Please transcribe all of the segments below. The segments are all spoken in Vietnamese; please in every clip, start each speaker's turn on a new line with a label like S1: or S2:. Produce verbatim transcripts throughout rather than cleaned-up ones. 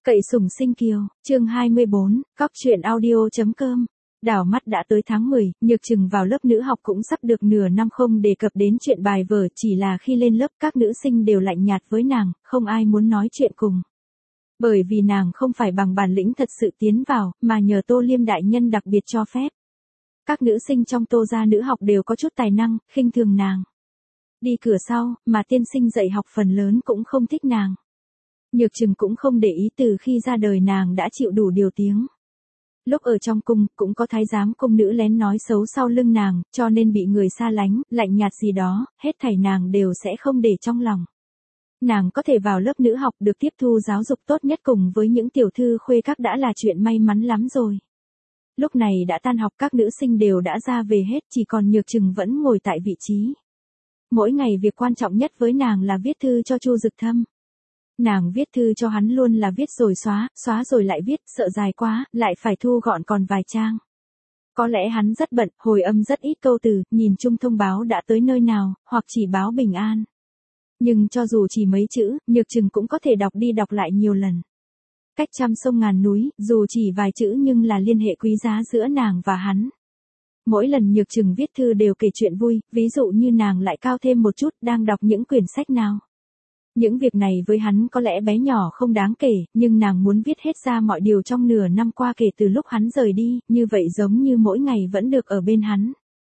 S1: Cậy sủng sinh kiều, chương hai mươi bốn, cóc truyện audio.com. Đảo mắt đã tới tháng mười, Nhược Trừng vào lớp nữ học cũng sắp được nửa năm không đề cập đến chuyện bài vở, chỉ là khi lên lớp các nữ sinh đều lạnh nhạt với nàng, không ai muốn nói chuyện cùng. Bởi vì nàng không phải bằng bản lĩnh thật sự tiến vào, mà nhờ Tô Liêm đại nhân đặc biệt cho phép. Các nữ sinh trong Tô gia nữ học đều có chút tài năng, khinh thường nàng. Đi cửa sau, mà tiên sinh dạy học phần lớn cũng không thích nàng. Nhược Trừng cũng không để ý từ khi ra đời nàng đã chịu đủ điều tiếng. Lúc ở trong cung, cũng có thái giám cung nữ lén nói xấu sau lưng nàng, cho nên bị người xa lánh, lạnh nhạt gì đó, hết thảy nàng đều sẽ không để trong lòng. Nàng có thể vào lớp nữ học được tiếp thu giáo dục tốt nhất cùng với những tiểu thư khuê các đã là chuyện may mắn lắm rồi. Lúc này đã tan học các nữ sinh đều đã ra về hết, chỉ còn Nhược Trừng vẫn ngồi tại vị trí. Mỗi ngày việc quan trọng nhất với nàng là viết thư cho Chu Dực Thâm. Nàng viết thư cho hắn luôn là viết rồi xóa, xóa rồi lại viết, sợ dài quá, lại phải thu gọn còn vài trang. Có lẽ hắn rất bận, hồi âm rất ít câu từ, nhìn chung thông báo đã tới nơi nào, hoặc chỉ báo bình an. Nhưng cho dù chỉ mấy chữ, Nhược Trừng cũng có thể đọc đi đọc lại nhiều lần. Cách trăm sông ngàn núi, dù chỉ vài chữ nhưng là liên hệ quý giá giữa nàng và hắn. Mỗi lần Nhược Trừng viết thư đều kể chuyện vui, ví dụ như nàng lại cao thêm một chút, đang đọc những quyển sách nào. Những việc này với hắn có lẽ bé nhỏ không đáng kể, nhưng nàng muốn viết hết ra mọi điều trong nửa năm qua kể từ lúc hắn rời đi, như vậy giống như mỗi ngày vẫn được ở bên hắn.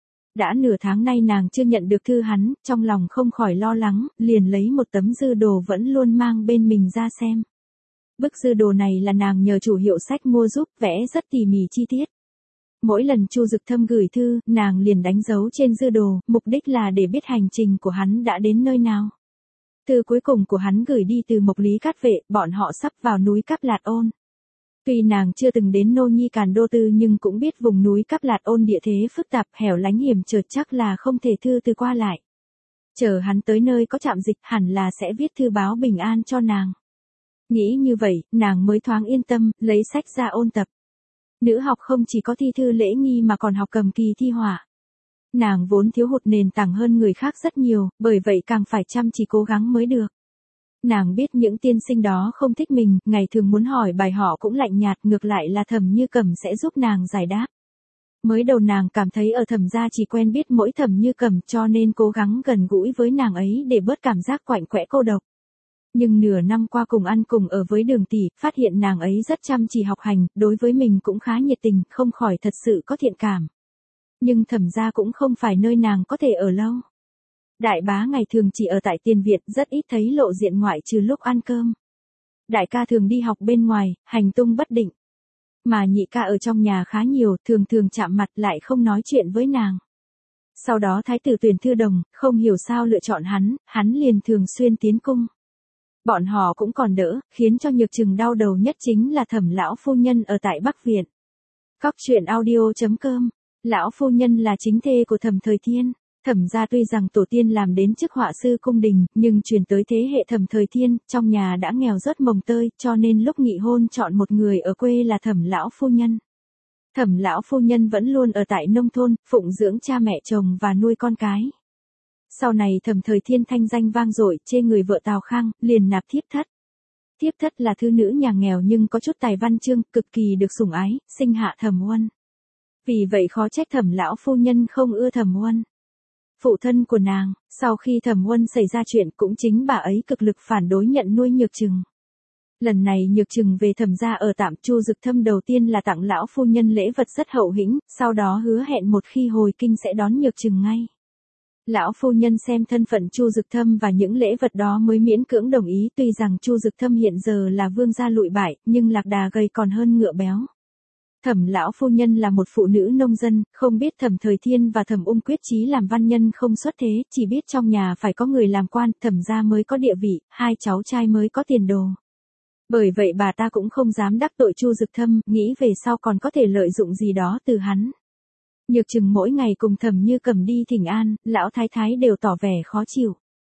S1: Đã nửa tháng nay nàng chưa nhận được thư hắn, trong lòng không khỏi lo lắng, liền lấy một tấm dư đồ vẫn luôn mang bên mình ra xem. Bức dư đồ này là nàng nhờ chủ hiệu sách mua giúp, vẽ rất tỉ mỉ chi tiết. Mỗi lần Chu Dực Thâm gửi thư, nàng liền đánh dấu trên dư đồ, mục đích là để biết hành trình của hắn đã đến nơi nào. Thư cuối cùng của hắn gửi đi từ Mộc Lý Cát Vệ, bọn họ sắp vào núi Cáp Lạt Ôn. Tuy nàng chưa từng đến Nô Nhi Càn Đô Tư nhưng cũng biết vùng núi Cáp Lạt Ôn địa thế phức tạp, hẻo lánh hiểm trở, chắc là không thể thư từ qua lại. Chờ hắn tới nơi có trạm dịch, hẳn là sẽ viết thư báo bình an cho nàng. Nghĩ như vậy, nàng mới thoáng yên tâm, lấy sách ra ôn tập. Nữ học không chỉ có thi thư lễ nghi mà còn học cầm kỳ thi họa. Nàng vốn thiếu hụt nền tảng hơn người khác rất nhiều, bởi vậy càng phải chăm chỉ cố gắng mới được. Nàng biết những tiên sinh đó không thích mình, ngày thường muốn hỏi bài họ cũng lạnh nhạt, ngược lại là Thẩm Như Cẩm sẽ giúp nàng giải đáp. Mới đầu nàng cảm thấy ở Thẩm gia chỉ quen biết mỗi Thẩm Như Cẩm cho nên cố gắng gần gũi với nàng ấy để bớt cảm giác quạnh quẽ cô độc. Nhưng nửa năm qua cùng ăn cùng ở với Đường tỷ, phát hiện nàng ấy rất chăm chỉ học hành, đối với mình cũng khá nhiệt tình, không khỏi thật sự có thiện cảm. Nhưng Thẩm gia cũng không phải nơi nàng có thể ở lâu. Đại bá ngày thường chỉ ở tại tiền viện, rất ít thấy lộ diện ngoại trừ lúc ăn cơm. Đại ca thường đi học bên ngoài, hành tung bất định. Mà nhị ca ở trong nhà khá nhiều, thường thường chạm mặt lại không nói chuyện với nàng. Sau đó thái tử Tuyển Thư Đồng, không hiểu sao lựa chọn hắn, hắn liền thường xuyên tiến cung. Bọn họ cũng còn đỡ, khiến cho Nhược Trừng đau đầu nhất chính là Thẩm lão phu nhân ở tại Bắc Viện. Cóc truyện audio.com. Lão phu nhân là chính thê của Thẩm Thời Thiên. Thẩm gia tuy rằng tổ tiên làm đến chức họa sư cung đình, nhưng truyền tới thế hệ Thẩm Thời Thiên, trong nhà đã nghèo rớt mồng tơi, cho nên lúc nghị hôn chọn một người ở quê là Thẩm lão phu nhân. Thẩm lão phu nhân vẫn luôn ở tại nông thôn, phụng dưỡng cha mẹ chồng và nuôi con cái. Sau này Thẩm Thời Thiên thanh danh vang dội, chê người vợ Tào Khang, liền nạp thiếp thất. Thiếp thất là thư nữ nhà nghèo nhưng có chút tài văn chương, cực kỳ được sủng ái, sinh hạ Thẩm Uân. Vì vậy khó trách Thẩm lão phu nhân không ưa Thẩm Uân. Phụ thân của nàng, sau khi Thẩm Uân xảy ra chuyện cũng chính bà ấy cực lực phản đối nhận nuôi Nhược Trừng. Lần này Nhược Trừng về Thẩm gia ở tạm, Chu Dực Thâm đầu tiên là tặng lão phu nhân lễ vật rất hậu hĩnh, sau đó hứa hẹn một khi hồi kinh sẽ đón Nhược Trừng ngay. Lão phu nhân xem thân phận Chu Dực Thâm và những lễ vật đó mới miễn cưỡng đồng ý, tuy rằng Chu Dực Thâm hiện giờ là vương gia lụi bại, nhưng lạc đà gầy còn hơn ngựa béo. Thẩm lão phu nhân là một phụ nữ nông dân, không biết Thẩm Thời Thiên và Thẩm Ung quyết chí làm văn nhân không xuất thế, chỉ biết trong nhà phải có người làm quan, Thẩm gia mới có địa vị, hai cháu trai mới có tiền đồ. Bởi vậy bà ta cũng không dám đắc tội Chu Dực Thâm, nghĩ về sau còn có thể lợi dụng gì đó từ hắn. Nhược Trừng mỗi ngày cùng Thẩm Như Cẩm đi thỉnh an, lão thái thái đều tỏ vẻ khó chịu.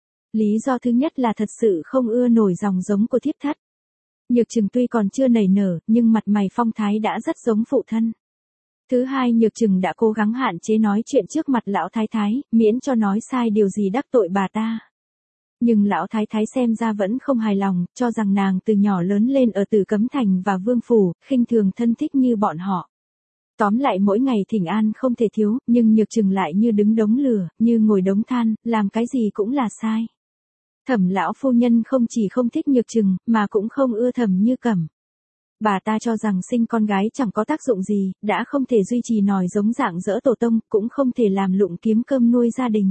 S1: Lý do thứ nhất là thật sự không ưa nổi dòng giống của thiếp thất. Nhược Trừng tuy còn chưa nảy nở, nhưng mặt mày phong thái đã rất giống phụ thân. Thứ hai, Nhược Trừng đã cố gắng hạn chế nói chuyện trước mặt lão thái thái, miễn cho nói sai điều gì đắc tội bà ta. Nhưng lão thái thái xem ra vẫn không hài lòng, cho rằng nàng từ nhỏ lớn lên ở Tử Cấm Thành và Vương Phủ, khinh thường thân thích như bọn họ. Tóm lại mỗi ngày thỉnh an không thể thiếu, nhưng Nhược Trừng lại như đứng đống lửa, như ngồi đống than, làm cái gì cũng là sai. Thẩm lão phu nhân không chỉ không thích Nhược Trừng, mà cũng không ưa Thẩm Như Cẩm. Bà ta cho rằng sinh con gái chẳng có tác dụng gì, đã không thể duy trì nòi giống dạng dỡ tổ tông, cũng không thể làm lụng kiếm cơm nuôi gia đình.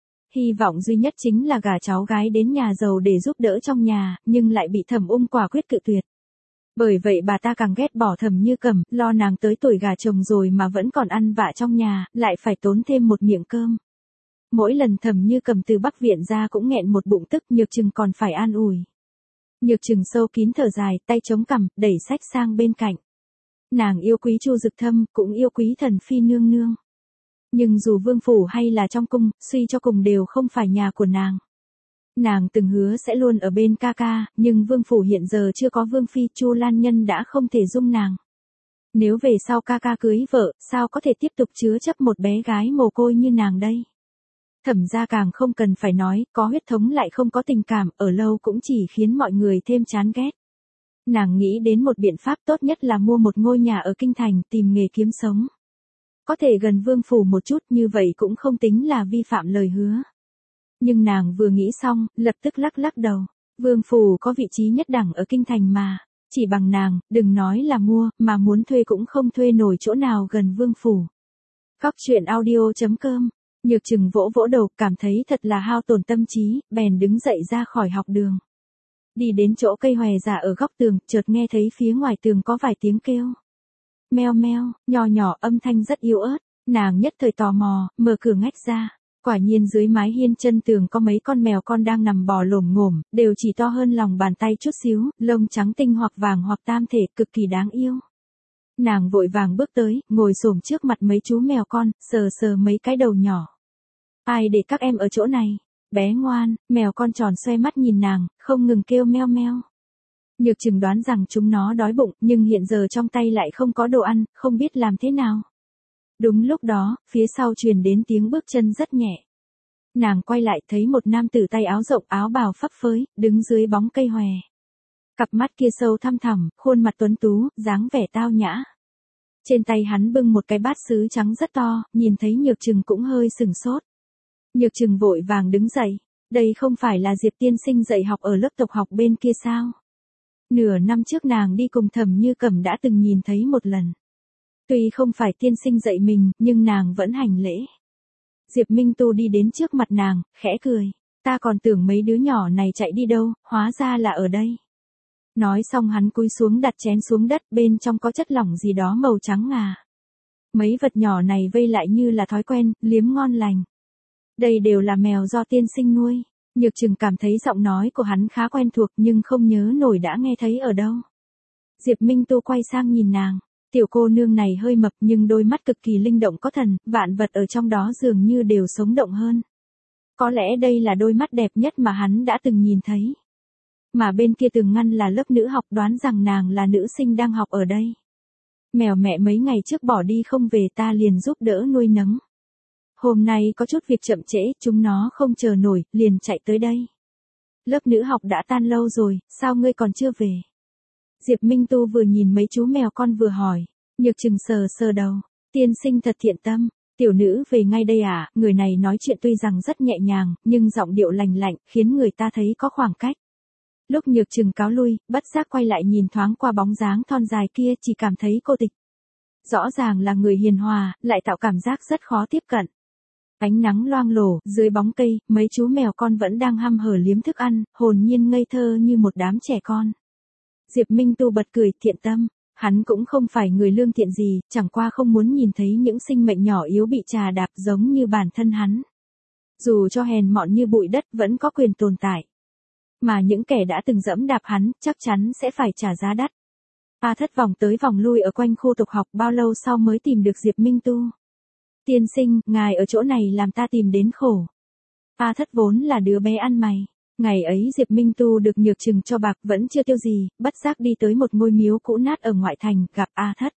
S1: Hy vọng duy nhất chính là gả cháu gái đến nhà giàu để giúp đỡ trong nhà, nhưng lại bị Thẩm Ung quả quyết cự tuyệt. Bởi vậy bà ta càng ghét bỏ Thẩm Như Cẩm, lo nàng tới tuổi gả chồng rồi mà vẫn còn ăn vạ trong nhà, lại phải tốn thêm một miệng cơm. Mỗi lần Thẩm Như Cẩm từ Bắc viện ra cũng nghẹn một bụng tức, Nhược Trừng còn phải an ủi. Nhược Trừng sâu kín thở dài, tay chống cằm, đẩy sách sang bên cạnh. Nàng yêu quý Chu Dực Thâm, cũng yêu quý Thần Phi nương nương. Nhưng dù Vương Phủ hay là trong cung, suy cho cùng đều không phải nhà của nàng. Nàng từng hứa sẽ luôn ở bên ca ca, nhưng Vương Phủ hiện giờ chưa có Vương Phi, Chu Lan Nhân đã không thể dung nàng. Nếu về sau ca ca cưới vợ, sao có thể tiếp tục chứa chấp một bé gái mồ côi như nàng đây? Thẩm gia càng không cần phải nói, có huyết thống lại không có tình cảm, ở lâu cũng chỉ khiến mọi người thêm chán ghét. Nàng nghĩ đến một biện pháp tốt nhất là mua một ngôi nhà ở Kinh Thành, tìm nghề kiếm sống. Có thể gần Vương Phủ một chút, như vậy cũng không tính là vi phạm lời hứa. Nhưng nàng vừa nghĩ xong, lập tức lắc lắc đầu. Vương Phủ có vị trí nhất đẳng ở Kinh Thành mà. Chỉ bằng nàng, đừng nói là mua, mà muốn thuê cũng không thuê nổi chỗ nào gần Vương Phủ. Góc truyện audio chấm com. Nhược Trừng vỗ vỗ đầu, cảm thấy thật là hao tổn tâm trí, bèn đứng dậy ra khỏi học đường. Đi đến chỗ cây hòe già ở góc tường, chợt nghe thấy phía ngoài tường có vài tiếng kêu. Meo meo, nhỏ nhỏ, âm thanh rất yếu ớt. Nàng nhất thời tò mò, mở cửa ngách ra. Quả nhiên dưới mái hiên chân tường có mấy con mèo con đang nằm bò lổm ngổm, đều chỉ to hơn lòng bàn tay chút xíu, lông trắng tinh hoặc vàng hoặc tam thể, cực kỳ đáng yêu. Nàng vội vàng bước tới, ngồi xổm trước mặt mấy chú mèo con, sờ sờ mấy cái đầu nhỏ. Ai để các em ở chỗ này? Bé ngoan, mèo con tròn xoe mắt nhìn nàng, không ngừng kêu meo meo. Nhược Trừng đoán rằng chúng nó đói bụng, nhưng hiện giờ trong tay lại không có đồ ăn, không biết làm thế nào. Đúng lúc đó, phía sau truyền đến tiếng bước chân rất nhẹ. Nàng quay lại thấy một nam tử tay áo rộng, áo bào phấp phới, đứng dưới bóng cây hòe. Cặp mắt kia sâu thăm thẳm, khuôn mặt tuấn tú, dáng vẻ tao nhã. Trên tay hắn bưng một cái bát sứ trắng rất to, nhìn thấy Nhược Trừng cũng hơi sừng sốt. Nhược Trừng vội vàng đứng dậy, đây không phải là Diệp tiên sinh dạy học ở lớp tộc học bên kia sao? Nửa năm trước nàng đi cùng Thẩm Như Cẩm đã từng nhìn thấy một lần. Tuy không phải tiên sinh dạy mình, nhưng nàng vẫn hành lễ. Diệp Minh Tu đi đến trước mặt nàng, khẽ cười. Ta còn tưởng mấy đứa nhỏ này chạy đi đâu, hóa ra là ở đây. Nói xong hắn cúi xuống đặt chén xuống đất, bên trong có chất lỏng gì đó màu trắng ngà. Mấy vật nhỏ này vây lại như là thói quen, liếm ngon lành. Đây đều là mèo do tiên sinh nuôi. Nhược Trừng cảm thấy giọng nói của hắn khá quen thuộc nhưng không nhớ nổi đã nghe thấy ở đâu. Diệp Minh Tu quay sang nhìn nàng. Tiểu cô nương này hơi mập nhưng đôi mắt cực kỳ linh động có thần, vạn vật ở trong đó dường như đều sống động hơn. Có lẽ đây là đôi mắt đẹp nhất mà hắn đã từng nhìn thấy. Mà bên kia tường ngăn là lớp nữ học, đoán rằng nàng là nữ sinh đang học ở đây. Mèo mẹ mấy ngày trước bỏ đi không về, ta liền giúp đỡ nuôi nấng. Hôm nay có chút việc chậm trễ, chúng nó không chờ nổi, liền chạy tới đây. Lớp nữ học đã tan lâu rồi, sao ngươi còn chưa về? Diệp Minh Tu vừa nhìn mấy chú mèo con vừa hỏi. Nhược Trừng sờ sờ đầu. Tiên sinh thật thiện tâm. Tiểu nữ về ngay đây à? Người này nói chuyện tuy rằng rất nhẹ nhàng, nhưng giọng điệu lành lạnh, khiến người ta thấy có khoảng cách. Lúc Nhược Trừng cáo lui, bất giác quay lại nhìn thoáng qua bóng dáng thon dài kia, chỉ cảm thấy cô tịch. Rõ ràng là người hiền hòa, lại tạo cảm giác rất khó tiếp cận. Ánh nắng loang lổ, dưới bóng cây, mấy chú mèo con vẫn đang hăm hở liếm thức ăn, hồn nhiên ngây thơ như một đám trẻ con. Diệp Minh Tu bật cười, thiện tâm. Hắn cũng không phải người lương thiện gì, chẳng qua không muốn nhìn thấy những sinh mệnh nhỏ yếu bị trà đạp giống như bản thân hắn. Dù cho hèn mọn như bụi đất vẫn có quyền tồn tại. Mà những kẻ đã từng dẫm đạp hắn, chắc chắn sẽ phải trả giá đắt. A Thất vòng tới vòng lui ở quanh khu tộc học, bao lâu sau mới tìm được Diệp Minh Tu. Tiên sinh, ngài ở chỗ này làm ta tìm đến khổ. A Thất vốn là đứa bé ăn mày. Ngày ấy Diệp Minh Tu được Nhược Trừng cho bạc vẫn chưa tiêu gì, bất giác đi tới một ngôi miếu cũ nát ở ngoại thành, gặp A Thất.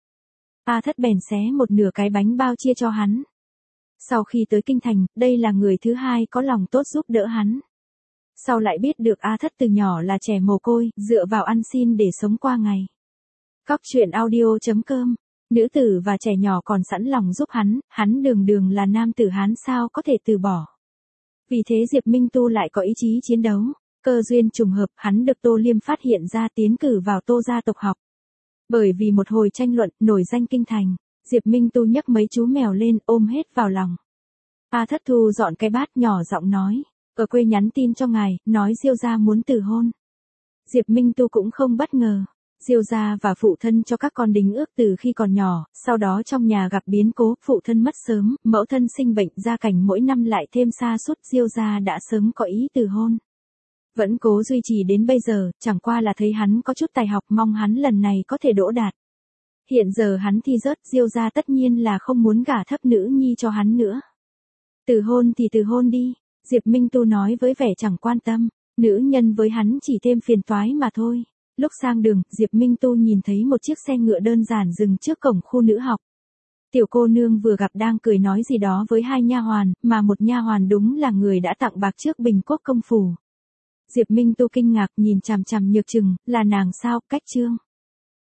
S1: A Thất bèn xé một nửa cái bánh bao chia cho hắn. Sau khi tới kinh thành, đây là người thứ hai có lòng tốt giúp đỡ hắn. Sau lại biết được A Thất từ nhỏ là trẻ mồ côi, dựa vào ăn xin để sống qua ngày. Cóc truyện audio chấm com. Nữ tử và trẻ nhỏ còn sẵn lòng giúp hắn, hắn đường đường là nam tử Hán sao có thể từ bỏ. Vì thế Diệp Minh Tu lại có ý chí chiến đấu. Cơ duyên trùng hợp, hắn được Tô Liêm phát hiện ra tiến cử vào Tô gia tộc học. Bởi vì một hồi tranh luận, nổi danh kinh thành, Diệp Minh Tu nhấc mấy chú mèo lên, ôm hết vào lòng. A Thất thu dọn cái bát, nhỏ giọng nói, ở quê nhắn tin cho ngài, nói Diêu gia muốn từ hôn. Diệp Minh Tu cũng không bất ngờ. Diêu gia và phụ thân cho các con đính ước từ khi còn nhỏ, sau đó trong nhà gặp biến cố, phụ thân mất sớm, mẫu thân sinh bệnh, gia cảnh mỗi năm lại thêm sa sút, Diêu gia đã sớm có ý từ hôn. Vẫn cố duy trì đến bây giờ, chẳng qua là thấy hắn có chút tài học, mong hắn lần này có thể đỗ đạt. Hiện giờ hắn thi rớt, Diêu gia tất nhiên là không muốn gả thấp nữ nhi cho hắn nữa. Từ hôn thì từ hôn đi, Diệp Minh Tu nói với vẻ chẳng quan tâm, nữ nhân với hắn chỉ thêm phiền toái mà thôi. Lúc sang đường, Diệp Minh Tu nhìn thấy một chiếc xe ngựa đơn giản dừng trước cổng khu nữ học. Tiểu cô nương vừa gặp đang cười nói gì đó với hai nha hoàn, mà một nha hoàn đúng là người đã tặng bạc trước Bình Quốc công phủ. Diệp Minh Tu kinh ngạc nhìn chằm chằm Nhược Trừng, là nàng sao, Cách Trương.